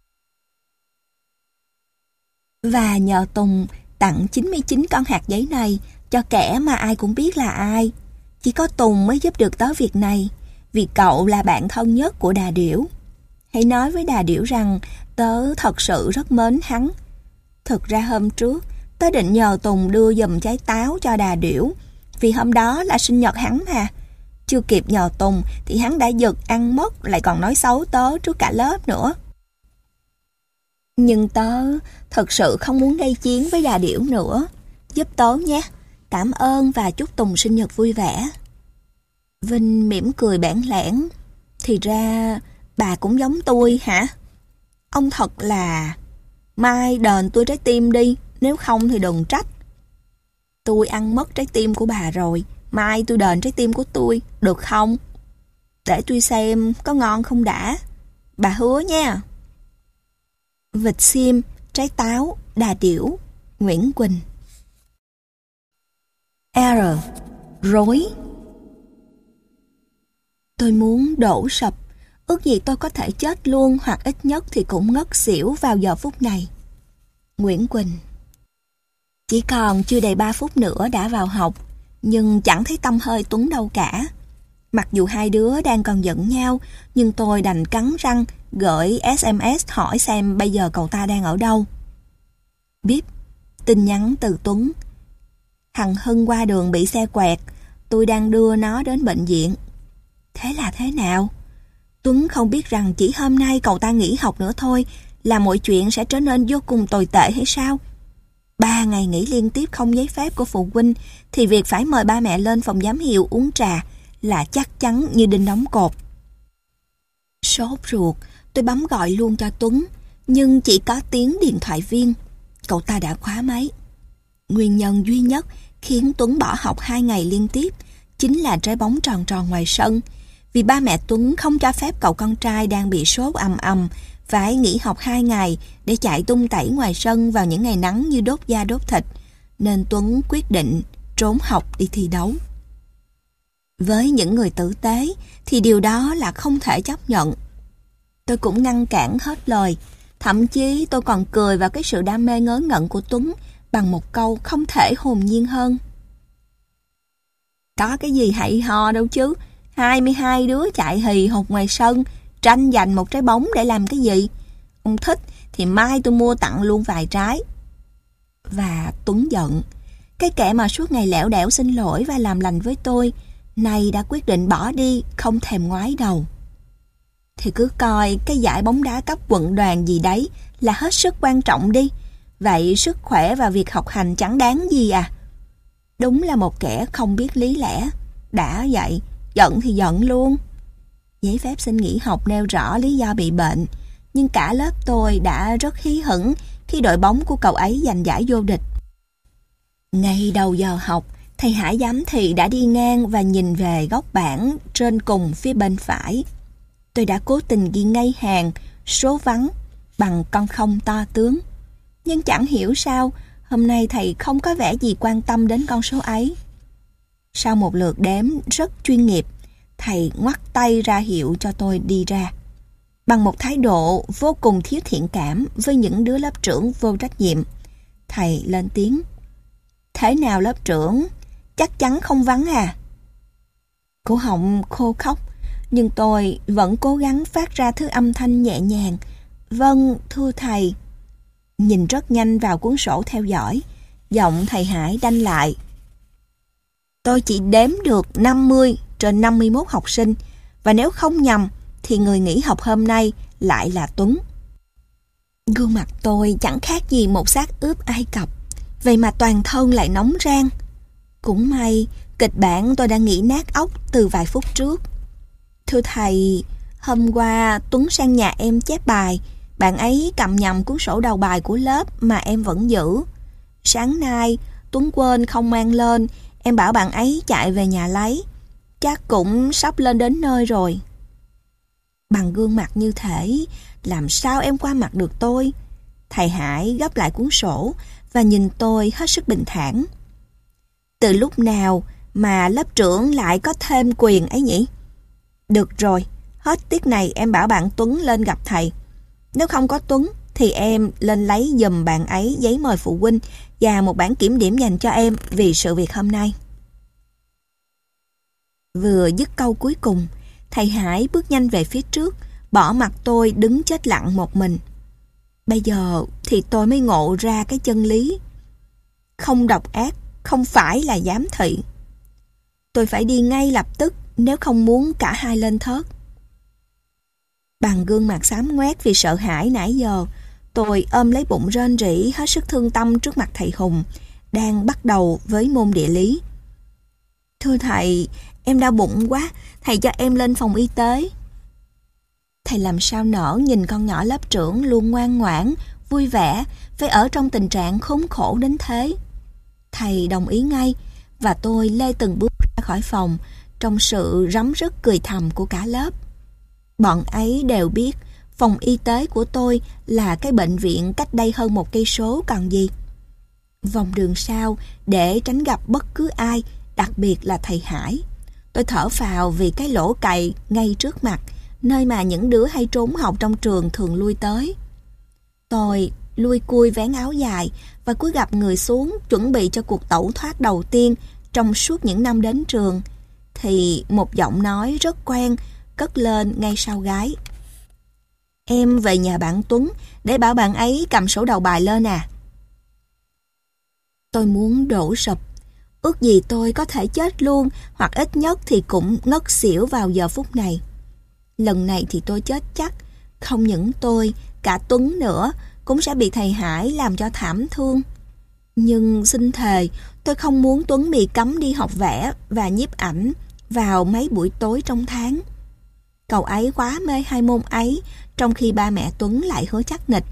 Và nhờ Tùng tặng chín mươi chín con hạt giấy này cho kẻ mà ai cũng biết là ai. Chỉ có Tùng mới giúp được tớ việc này, vì cậu là bạn thân nhất của Đà Điểu. Hãy nói với Đà Điểu rằng tớ thật sự rất mến hắn. Thực ra hôm trước, tớ định nhờ Tùng đưa giùm trái táo cho Đà Điểu, vì hôm đó là sinh nhật hắn mà. Chưa kịp nhờ Tùng thì hắn đã giật ăn mất, lại còn nói xấu tớ trước cả lớp nữa. Nhưng tớ thật sự không muốn gây chiến với Đà Điểu nữa. Giúp tớ nhé. Cảm ơn và chúc Tùng sinh nhật vui vẻ. Vinh mỉm cười bẽn lẽn. Thì ra bà cũng giống tôi hả? Ông thật là... Mai đền tôi trái tim đi, nếu không thì đừng trách. Tôi ăn mất trái tim của bà rồi, mai tôi đền trái tim của tôi, được không? Để tôi xem có ngon không đã. Bà hứa nha. Vịt xiêm, trái táo, Đà Điểu, Nguyễn Quỳnh. R. Rối. Tôi muốn đổ sập, ước gì tôi có thể chết luôn, hoặc ít nhất thì cũng ngất xỉu vào giờ phút này. Nguyễn Quỳnh. Chỉ còn chưa đầy ba phút nữa đã vào học, nhưng chẳng thấy tăm hơi Tuấn đâu cả. Mặc dù hai đứa đang còn giận nhau, nhưng tôi đành cắn răng gửi ét em ét hỏi xem bây giờ cậu ta đang ở đâu. Bíp, tin nhắn từ Tuấn. Thằng Hưng qua đường bị xe quẹt, tôi đang đưa nó đến bệnh viện. Thế là thế nào? Tuấn không biết rằng chỉ hôm nay cậu ta nghỉ học nữa thôi là mọi chuyện sẽ trở nên vô cùng tồi tệ hay sao? Ba ngày nghỉ liên tiếp không giấy phép của phụ huynh thì việc phải mời ba mẹ lên phòng giám hiệu uống trà là chắc chắn như đinh đóng cột. Sốt ruột, tôi bấm gọi luôn cho Tuấn, nhưng chỉ có tiếng điện thoại viên. Cậu ta đã khóa máy. Nguyên nhân duy nhất khiến Tuấn bỏ học hai ngày liên tiếp chính là trái bóng tròn tròn ngoài sân, vì ba mẹ Tuấn không cho phép cậu con trai đang bị sốt ầm ầm phải nghỉ học hai ngày để chạy tung tẩy ngoài sân vào những ngày nắng như đốt da đốt thịt, nên Tuấn quyết định trốn học đi thi đấu. Với những người tử tế thì điều đó là không thể chấp nhận. Tôi cũng ngăn cản hết lời, thậm chí tôi còn cười vào cái sự đam mê ngớ ngẩn của Tuấn bằng một câu không thể hồn nhiên hơn. Có cái gì hay ho đâu chứ, hai mươi hai đứa chạy hì hục ngoài sân, tranh giành một trái bóng để làm cái gì? Ông thích thì mai tôi mua tặng luôn vài trái. Và Tuấn giận. Cái kẻ mà suốt ngày lẻo đẻo xin lỗi và làm lành với tôi, nay đã quyết định bỏ đi, không thèm ngoái đầu. Thì cứ coi cái giải bóng đá cấp quận đoàn gì đấy là hết sức quan trọng đi. Vậy sức khỏe và việc học hành chẳng đáng gì à? Đúng là một kẻ không biết lý lẽ. Đã vậy, giận thì giận luôn. Giấy phép xin nghỉ học nêu rõ lý do bị bệnh, nhưng cả lớp tôi đã rất hí hửng khi đội bóng của cậu ấy giành giải vô địch. Ngay đầu giờ học, thầy Hải giám thị đã đi ngang và nhìn về góc bảng trên cùng phía bên phải. Tôi đã cố tình ghi ngay hàng số vắng bằng con không to tướng. Nhưng chẳng hiểu sao, hôm nay thầy không có vẻ gì quan tâm đến con số ấy. Sau một lượt đếm rất chuyên nghiệp, thầy ngoắt tay ra hiệu cho tôi đi ra. Bằng một thái độ vô cùng thiếu thiện cảm với những đứa lớp trưởng vô trách nhiệm, thầy lên tiếng. Thế nào lớp trưởng? Chắc chắn không vắng à? Cổ họng khô khóc, nhưng tôi vẫn cố gắng phát ra thứ âm thanh nhẹ nhàng. Vâng, thưa thầy. Nhìn rất nhanh vào cuốn sổ theo dõi, giọng thầy Hải đanh lại. Tôi chỉ đếm được năm mươi trên năm mươi mốt học sinh, và nếu không nhầm thì người nghỉ học hôm nay lại là Tuấn. Gương mặt tôi chẳng khác gì một xác ướp Ai Cập, vậy mà toàn thân lại nóng rang. Cũng may, kịch bản tôi đã nghĩ nát óc từ vài phút trước. Thưa thầy, hôm qua Tuấn sang nhà em chép bài, bạn ấy cầm nhầm cuốn sổ đầu bài của lớp mà em vẫn giữ. Sáng nay, Tuấn quên không mang lên, em bảo bạn ấy chạy về nhà lấy. Chắc cũng sắp lên đến nơi rồi. Bằng gương mặt như thể, làm sao em qua mặt được tôi? Thầy Hải gấp lại cuốn sổ và nhìn tôi hết sức bình thản. Từ lúc nào mà lớp trưởng lại có thêm quyền ấy nhỉ? Được rồi, hết tiết này em bảo bạn Tuấn lên gặp thầy. Nếu không có Tuấn thì em lên lấy giùm bạn ấy giấy mời phụ huynh và một bản kiểm điểm dành cho em vì sự việc hôm nay. Vừa dứt câu cuối cùng, thầy Hải bước nhanh về phía trước, bỏ mặc tôi đứng chết lặng một mình. Bây giờ thì tôi mới ngộ ra cái chân lý. Không độc ác, không phải là giám thị. Tôi phải đi ngay lập tức nếu không muốn cả hai lên thớt. Bằng gương mặt xám ngoét vì sợ hãi nãy giờ, tôi ôm lấy bụng rên rỉ hết sức thương tâm trước mặt thầy Hùng, đang bắt đầu với môn địa lý. Thưa thầy, em đau bụng quá, thầy cho em lên phòng y tế. Thầy làm sao nỡ nhìn con nhỏ lớp trưởng luôn ngoan ngoãn, vui vẻ, phải ở trong tình trạng khốn khổ đến thế. Thầy đồng ý ngay, và tôi lê từng bước ra khỏi phòng, trong sự rắm rứt cười thầm của cả lớp. Bọn ấy đều biết phòng y tế của tôi là cái bệnh viện cách đây hơn một cây số còn gì. Vòng đường sau để tránh gặp bất cứ ai, đặc biệt là thầy Hải. Tôi thở phào vì cái lỗ cày ngay trước mặt, nơi mà những đứa hay trốn học trong trường thường lui tới. Tôi lui cui vén áo dài và cúi gập người xuống chuẩn bị cho cuộc tẩu thoát đầu tiên trong suốt những năm đến trường, thì một giọng nói rất quen cất lên ngay sau gái. Em về nhà bạn Tuấn để bảo bạn ấy cầm sổ đầu bài lên à. Tôi muốn đổ sụp. Ước gì tôi có thể chết luôn, hoặc ít nhất thì cũng ngất xỉu vào giờ phút này. Lần này thì tôi chết chắc. Không những tôi, cả Tuấn nữa cũng sẽ bị thầy Hải làm cho thảm thương. Nhưng xin thề, tôi không muốn Tuấn bị cấm đi học vẽ và nhiếp ảnh vào mấy buổi tối trong tháng. Cậu ấy quá mê hai môn ấy, trong khi ba mẹ Tuấn lại hứa chắc nịch.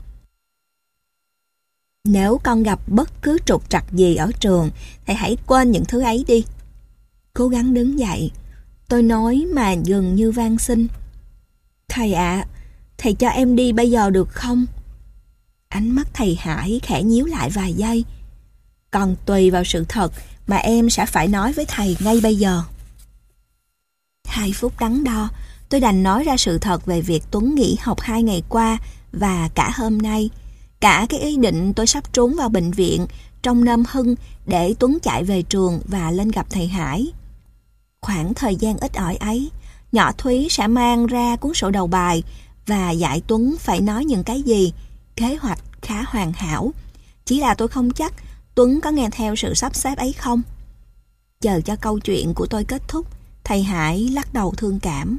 Nếu con gặp bất cứ trục trặc gì ở trường, thầy hãy quên những thứ ấy đi. Cố gắng đứng dậy, tôi nói mà gần như van xin. Thầy ạ, à, thầy cho em đi bây giờ được không? Ánh mắt thầy Hải khẽ nhíu lại vài giây. Còn tùy vào sự thật mà em sẽ phải nói với thầy ngay bây giờ. Hai phút đắn đo, tôi đành nói ra sự thật về việc Tuấn nghỉ học hai ngày qua và cả hôm nay. Cả cái ý định tôi sắp trốn vào bệnh viện trong nơm hưng để Tuấn chạy về trường và lên gặp thầy Hải. Khoảng thời gian ít ỏi ấy, nhỏ Thúy sẽ mang ra cuốn sổ đầu bài và dạy Tuấn phải nói những cái gì. Kế hoạch khá hoàn hảo. Chỉ là tôi không chắc Tuấn có nghe theo sự sắp xếp ấy không. Chờ cho câu chuyện của tôi kết thúc, thầy Hải lắc đầu thương cảm.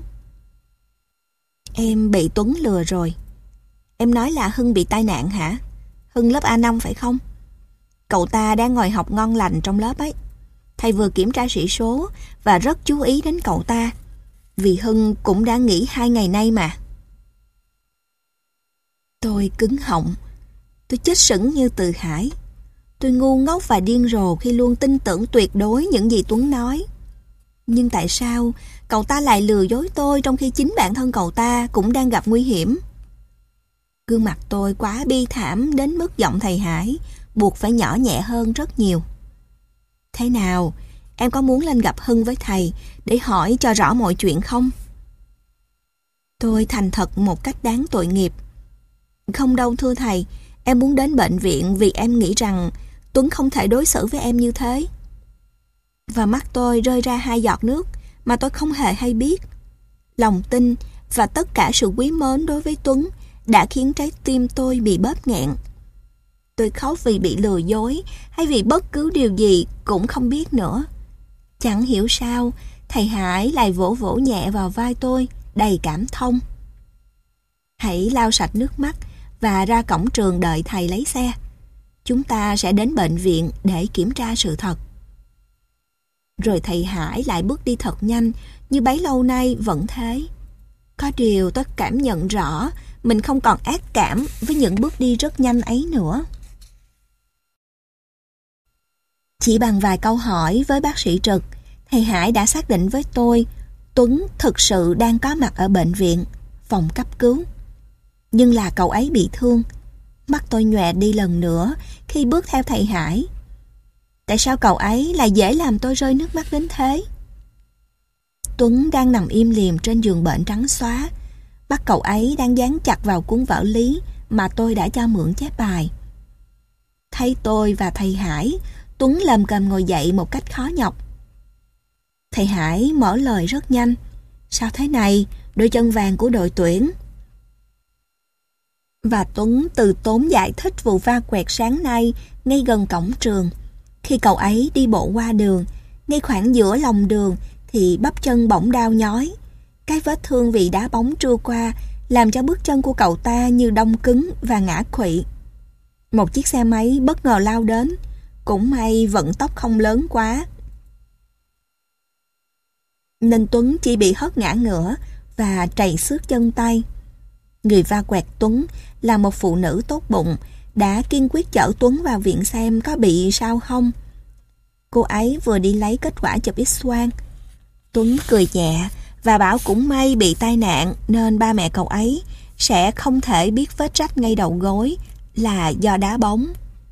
Em bị Tuấn lừa rồi. Em nói là Hưng bị tai nạn hả? Hưng lớp A năm phải không? Cậu ta đang ngồi học ngon lành trong lớp ấy. Thầy vừa kiểm tra sĩ số và rất chú ý đến cậu ta, vì Hưng cũng đã nghỉ hai ngày nay mà. Tôi cứng họng. Tôi chết sững như Từ Hải. Tôi ngu ngốc và điên rồ khi luôn tin tưởng tuyệt đối những gì Tuấn nói. Nhưng tại sao cậu ta lại lừa dối tôi trong khi chính bản thân cậu ta cũng đang gặp nguy hiểm? Gương mặt tôi quá bi thảm đến mức giọng thầy Hải buộc phải nhỏ nhẹ hơn rất nhiều. Thế nào, em có muốn lên gặp Hưng với thầy để hỏi cho rõ mọi chuyện không? Tôi thành thật một cách đáng tội nghiệp. Không đâu thưa thầy, em muốn đến bệnh viện vì em nghĩ rằng Tuấn không thể đối xử với em như thế. Và mắt tôi rơi ra hai giọt nước mà tôi không hề hay biết. Lòng tin và tất cả sự quý mến đối với Tuấn đã khiến trái tim tôi bị bóp nghẹn. Tôi khóc vì bị lừa dối hay vì bất cứ điều gì cũng không biết nữa. Chẳng hiểu sao thầy Hải lại vỗ vỗ nhẹ vào vai tôi đầy cảm thông. Hãy lau sạch nước mắt và ra cổng trường đợi thầy lấy xe. Chúng ta sẽ đến bệnh viện để kiểm tra sự thật. Rồi thầy Hải lại bước đi thật nhanh, như bấy lâu nay vẫn thế. Có điều tôi cảm nhận rõ mình không còn ác cảm với những bước đi rất nhanh ấy nữa. Chỉ bằng vài câu hỏi với bác sĩ trực, thầy Hải đã xác định với tôi Tuấn thực sự đang có mặt ở bệnh viện, phòng cấp cứu. Nhưng là cậu ấy bị thương. Mắt tôi nhòe đi lần nữa khi bước theo thầy Hải. Tại sao cậu ấy lại dễ làm tôi rơi nước mắt đến thế? Tuấn đang nằm im lìm trên giường bệnh trắng xóa. Mắt cậu ấy đang dán chặt vào cuốn vở lý mà tôi đã cho mượn chép bài. Thấy tôi và thầy Hải, Tuấn lầm cầm ngồi dậy một cách khó nhọc. Thầy Hải mở lời rất nhanh. Sao thế này, đôi chân vàng của đội tuyển? Và Tuấn từ tốn giải thích vụ va quẹt sáng nay ngay gần cổng trường. Khi cậu ấy đi bộ qua đường, ngay khoảng giữa lòng đường thì bắp chân bỗng đau nhói. Cái vết thương vì đá bóng trưa qua làm cho bước chân của cậu ta như đông cứng và ngã khuỵu. Một chiếc xe máy bất ngờ lao đến, cũng may vận tốc không lớn quá, nên Tuấn chỉ bị hất ngã ngửa và trầy xước chân tay. Người va quẹt Tuấn là một phụ nữ tốt bụng, đã kiên quyết chở Tuấn vào viện xem có bị sao không. Cô ấy vừa đi lấy kết quả chụp X-quang. Tuấn cười nhẹ và bảo cũng may bị tai nạn nên ba mẹ cậu ấy sẽ không thể biết vết rách ngay đầu gối là do đá bóng.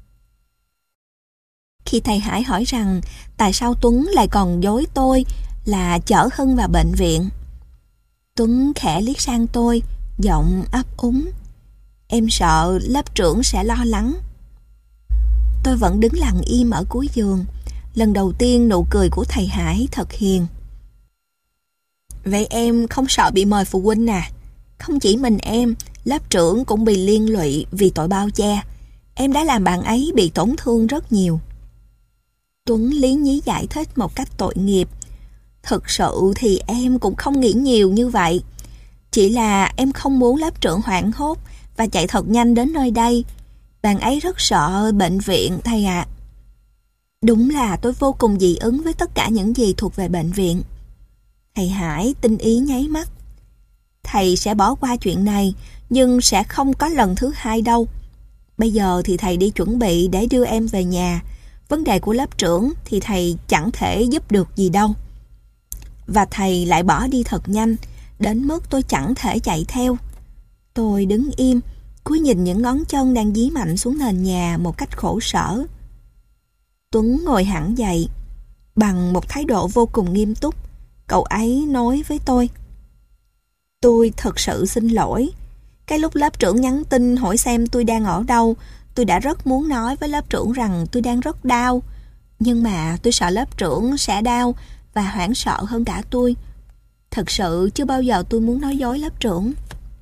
Khi thầy Hải hỏi rằng tại sao Tuấn lại còn dối tôi là chở Hưng vào bệnh viện, Tuấn khẽ liếc sang tôi, giọng ấp úng. Em sợ lớp trưởng sẽ lo lắng. Tôi vẫn đứng lặng im ở cuối giường. Lần đầu tiên nụ cười của thầy Hải thật hiền. Vậy em không sợ bị mời phụ huynh à? Không chỉ mình em, lớp trưởng cũng bị liên lụy vì tội bao che. Em đã làm bạn ấy bị tổn thương rất nhiều. Tuấn lý nhí giải thích một cách tội nghiệp. Thực sự thì em cũng không nghĩ nhiều như vậy. Chỉ là em không muốn lớp trưởng hoảng hốt và chạy thật nhanh đến nơi đây. Bạn ấy rất sợ bệnh viện thầy ạ. À. Đúng là tôi vô cùng dị ứng với tất cả những gì thuộc về bệnh viện. Thầy Hải tinh ý nháy mắt. Thầy sẽ bỏ qua chuyện này, nhưng sẽ không có lần thứ hai đâu. Bây giờ thì thầy đi chuẩn bị để đưa em về nhà. Vấn đề của lớp trưởng thì thầy chẳng thể giúp được gì đâu. Và thầy lại bỏ đi thật nhanh, đến mức tôi chẳng thể chạy theo. Tôi đứng im, cúi nhìn những ngón chân đang dí mạnh xuống nền nhà một cách khổ sở. Tuấn ngồi hẳn dậy. Bằng một thái độ vô cùng nghiêm túc, cậu ấy nói với tôi. Tôi thật sự xin lỗi. Cái lúc lớp trưởng nhắn tin hỏi xem tôi đang ở đâu, tôi đã rất muốn nói với lớp trưởng rằng tôi đang rất đau. Nhưng mà tôi sợ lớp trưởng sẽ đau và hoảng sợ hơn cả tôi. Thật sự chưa bao giờ tôi muốn nói dối lớp trưởng.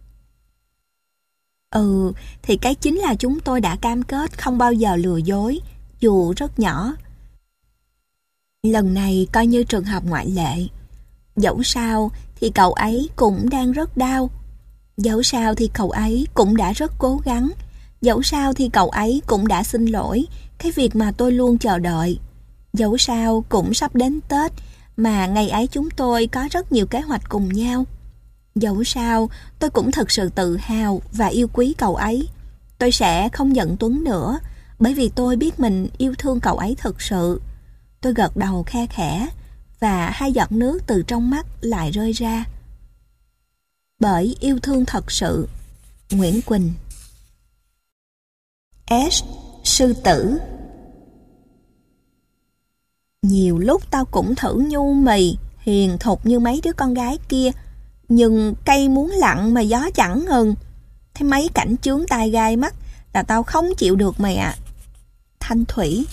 Ừ, thì cái chính là chúng tôi đã cam kết không bao giờ lừa dối, dù rất nhỏ. Lần này coi như trường hợp ngoại lệ. Dẫu sao thì cậu ấy cũng đang rất đau. Dẫu sao thì cậu ấy cũng đã rất cố gắng. Dẫu sao thì cậu ấy cũng đã xin lỗi cái việc mà tôi luôn chờ đợi. Dẫu sao cũng sắp đến Tết, mà ngày ấy chúng tôi có rất nhiều kế hoạch cùng nhau. Dẫu sao, tôi cũng thực sự tự hào và yêu quý cậu ấy. Tôi sẽ không giận Tuấn nữa, bởi vì tôi biết mình yêu thương cậu ấy thực sự. Tôi gật đầu khe khẽ, và hai giọt nước từ trong mắt lại rơi ra. Bởi yêu thương thật sự. Nguyễn Quỳnh. S. Sư tử. Nhiều lúc tao cũng thử nhu mì, hiền thục như mấy đứa con gái kia, nhưng cây muốn lặng mà gió chẳng ngừng. Thấy mấy cảnh chướng tai gai mắt là tao không chịu được mày ạ. À. Thanh Thủy.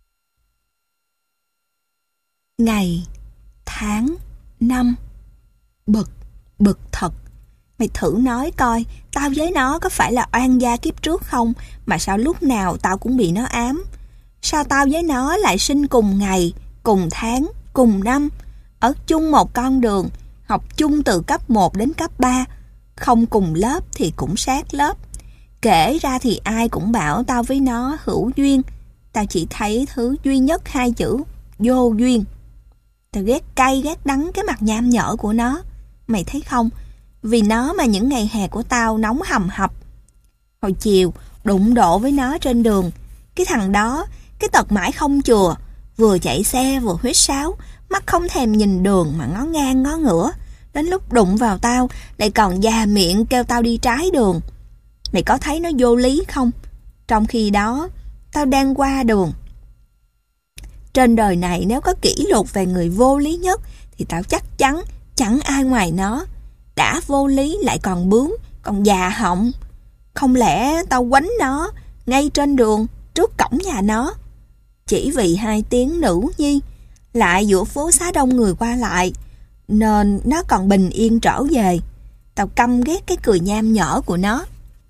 Ngày, tháng, năm. Bực, bực thật. Mày thử nói coi, tao với nó có phải là oan gia kiếp trước không, mà sao lúc nào tao cũng bị nó ám? Sao tao với nó lại sinh cùng ngày, cùng tháng, cùng năm, ở chung một con đường, học chung từ cấp một đến cấp ba, không cùng lớp thì cũng sát lớp. Kể ra thì ai cũng bảo tao với nó hữu duyên, tao chỉ thấy thứ duy nhất hai chữ vô duyên. Tao ghét cay ghét đắng cái mặt nham nhở của nó, mày thấy không? Vì nó mà những ngày hè của tao nóng hầm hập. Hồi chiều đụng độ với nó trên đường, cái thằng đó, cái tật mãi không chừa, vừa chạy xe vừa huýt sáo, mắt không thèm nhìn đường mà ngó ngang ngó ngửa. Đến lúc đụng vào tao lại còn già miệng kêu tao đi trái đường. Mày có thấy nó vô lý không? Trong khi đó tao đang qua đường. Trên đời này nếu có kỷ lục về người vô lý nhất thì tao chắc chắn chẳng ai ngoài nó. Đã vô lý lại còn bướng, còn già họng. Không lẽ tao quánh nó ngay trên đường trước cổng nhà nó, chỉ vì hai tiếng nữ nhi, lại giữa phố xá đông người qua lại, nên nó còn bình yên trở về. Tao căm ghét cái cười nham nhở của nó.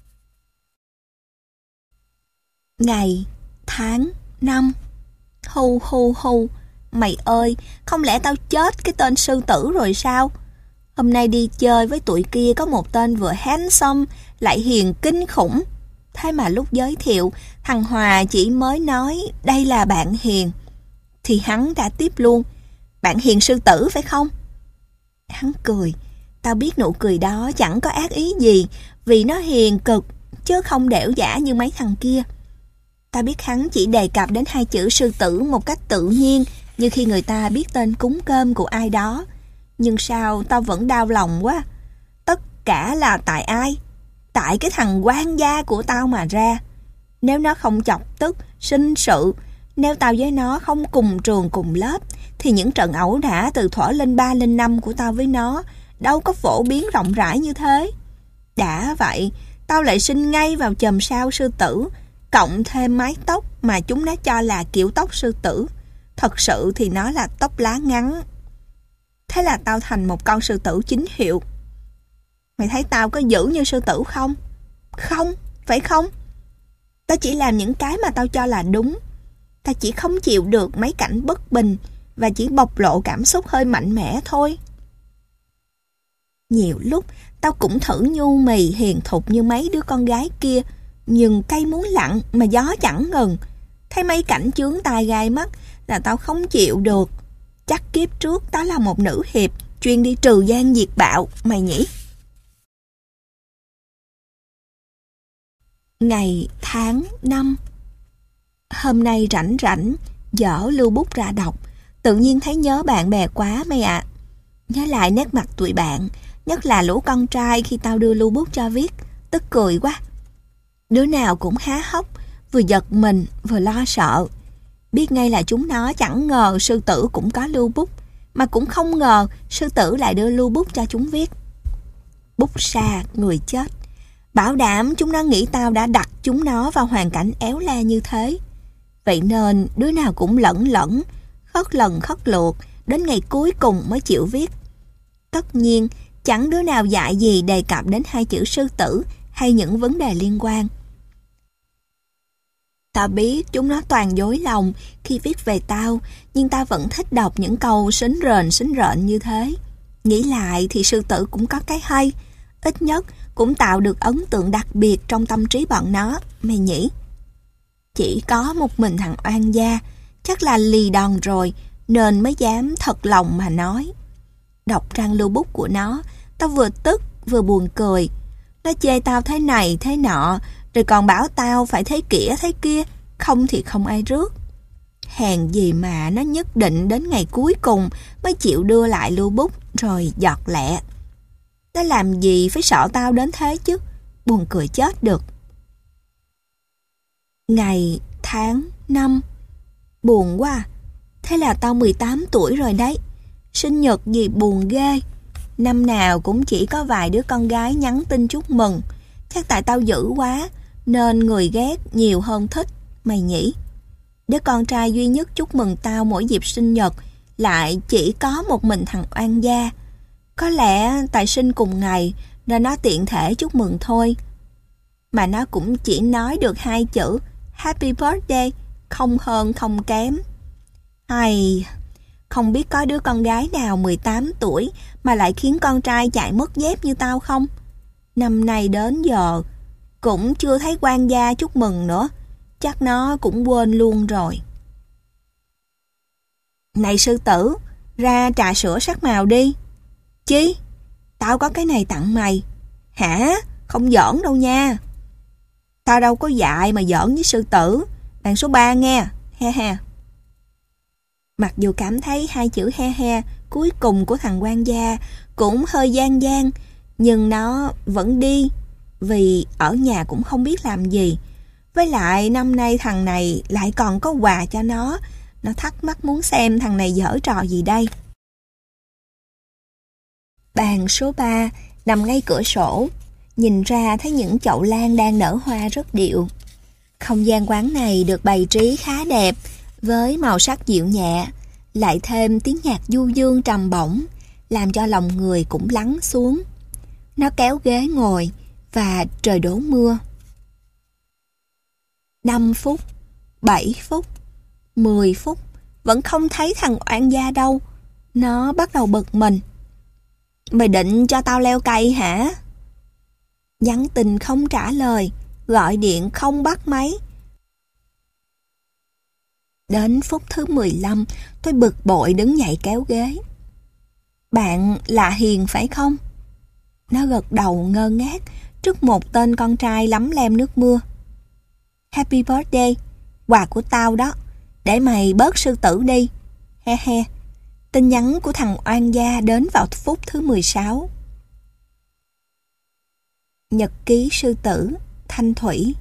Ngày, tháng, năm. Hu hu hu. Mày ơi, không lẽ tao chết cái tên sư tử rồi sao? Hôm nay đi chơi với tụi kia có một tên vừa handsome lại hiền kinh khủng. Thế mà lúc giới thiệu, thằng Hòa chỉ mới nói đây là bạn Hiền, thì hắn đã tiếp luôn: bạn Hiền sư tử phải không? Hắn cười. Tao biết nụ cười đó chẳng có ác ý gì, vì nó hiền cực, chứ không đẻo giả như mấy thằng kia. Tao biết hắn chỉ đề cập đến hai chữ sư tử một cách tự nhiên, như khi người ta biết tên cúng cơm của ai đó. Nhưng sao tao vẫn đau lòng quá. Tất cả là tại ai? Tại cái thằng quan gia của tao mà ra. Nếu nó không chọc tức, sinh sự, nếu tao với nó không cùng trường cùng lớp, thì những trận ẩu đả từ thuở lên ba lên năm của tao với nó đâu có phổ biến rộng rãi như thế. Đã vậy, tao lại sinh ngay vào chòm sao sư tử, cộng thêm mái tóc mà chúng nó cho là kiểu tóc sư tử. Thật sự thì nó là tóc lá ngắn. Thế là tao thành một con sư tử chính hiệu. Mày thấy tao có dữ như sư tử không? Không, phải không? Tao chỉ làm những cái mà tao cho là đúng. Tao chỉ không chịu được mấy cảnh bất bình và chỉ bộc lộ cảm xúc hơi mạnh mẽ thôi. Nhiều lúc tao cũng thử nhu mì hiền thục như mấy đứa con gái kia, nhưng cây muốn lặng mà gió chẳng ngừng. Thấy mấy cảnh chướng tai gai mắt là tao không chịu được. Chắc kiếp trước tao là một nữ hiệp chuyên đi trừ gian diệt bạo, mày nhỉ? Ngày, tháng, năm. Hôm nay rảnh rảnh, dở lưu bút ra đọc, tự nhiên thấy nhớ bạn bè quá mày ạ. À. Nhớ lại nét mặt tụi bạn, nhất là lũ con trai khi tao đưa lưu bút cho viết, tức cười quá. Đứa nào cũng há hốc, vừa giật mình vừa lo sợ. Biết ngay là chúng nó chẳng ngờ sư tử cũng có lưu bút, mà cũng không ngờ sư tử lại đưa lưu bút cho chúng viết. Bút xa, người chết. Bảo đảm chúng nó nghĩ tao đã đặt chúng nó vào hoàn cảnh éo le như thế. Vậy nên đứa nào cũng lẫn lẫn, khất lần khất lượt, đến ngày cuối cùng mới chịu viết. Tất nhiên, chẳng đứa nào dại gì đề cập đến hai chữ sư tử hay những vấn đề liên quan. Tao biết chúng nó toàn dối lòng khi viết về tao, nhưng tao vẫn thích đọc những câu xính rền xính rợn như thế. Nghĩ lại thì sư tử cũng có cái hay, ít nhất cũng tạo được ấn tượng đặc biệt trong tâm trí bọn nó, mày nhỉ? Chỉ có một mình thằng oan gia, Chắc là lì đòn rồi, nên mới dám thật lòng mà nói. Đọc trang lưu bút của nó, tao vừa tức vừa buồn cười. Nó chê tao thế này thế nọ, rồi còn bảo tao phải thế kĩa thế kia, không thì không ai rước. Hèn gì mà nó nhất định đến ngày cuối cùng mới chịu đưa lại lưu bút rồi giọt lẹ. Nó làm gì phải sợ tao đến thế chứ, buồn cười chết được. Ngày, tháng, năm. Buồn quá à. Thế là tao mười tám tuổi rồi đấy. Sinh nhật gì buồn ghê. Năm nào cũng chỉ có vài đứa con gái nhắn tin chúc mừng. Chắc tại tao dữ quá nên người ghét nhiều hơn thích, mày nhỉ? Đứa con trai duy nhất chúc mừng tao mỗi dịp sinh nhật lại chỉ có một mình thằng oan gia. Có lẽ tại sinh cùng ngày nên nó tiện thể chúc mừng thôi. Mà nó cũng chỉ nói được hai chữ Happy birthday, không hơn không kém. Ai, không biết có đứa con gái nào mười tám tuổi mà lại khiến con trai chạy mất dép như tao không? Năm nay đến giờ cũng chưa thấy quan gia chúc mừng nữa. Chắc nó cũng quên luôn rồi. Này sư tử, ra trà sữa sắc màu đi. Chi? Tao có cái này tặng mày. Hả? Không giỡn đâu nha. Tao đâu có dại mà giỡn với sư tử. Bàn số ba nghe. He he. Mặc dù cảm thấy hai chữ he he cuối cùng của thằng quan gia cũng hơi gian gian, nhưng nó vẫn đi, vì ở nhà cũng không biết làm gì. Với lại năm nay thằng này lại còn có quà cho nó. Nó thắc mắc muốn xem thằng này giở trò gì đây. Bàn số ba nằm ngay cửa sổ. Nhìn ra thấy những chậu lan đang nở hoa rất điệu. Không gian quán này được bày trí khá đẹp, với màu sắc dịu nhẹ, lại thêm tiếng nhạc du dương trầm bổng, làm cho lòng người cũng lắng xuống. Nó kéo ghế ngồi và trời đổ mưa. Năm phút, bảy phút, mười phút, vẫn không thấy thằng oan gia đâu. Nó bắt đầu bực mình. Mày định cho tao leo cây hả? Nhắn tin không trả lời, gọi điện không bắt máy. Đến phút thứ mười lăm, tôi bực bội đứng dậy kéo ghế. Bạn là Hiền phải không? Nó gật đầu ngơ ngác trước một tên con trai lấm lem nước mưa. Happy birthday, quà của tao đó, để mày bớt sư tử đi. He he. Tin nhắn của thằng oan gia đến vào phút thứ mười sáu. Nhật ký sư tử, Thanh Thủy.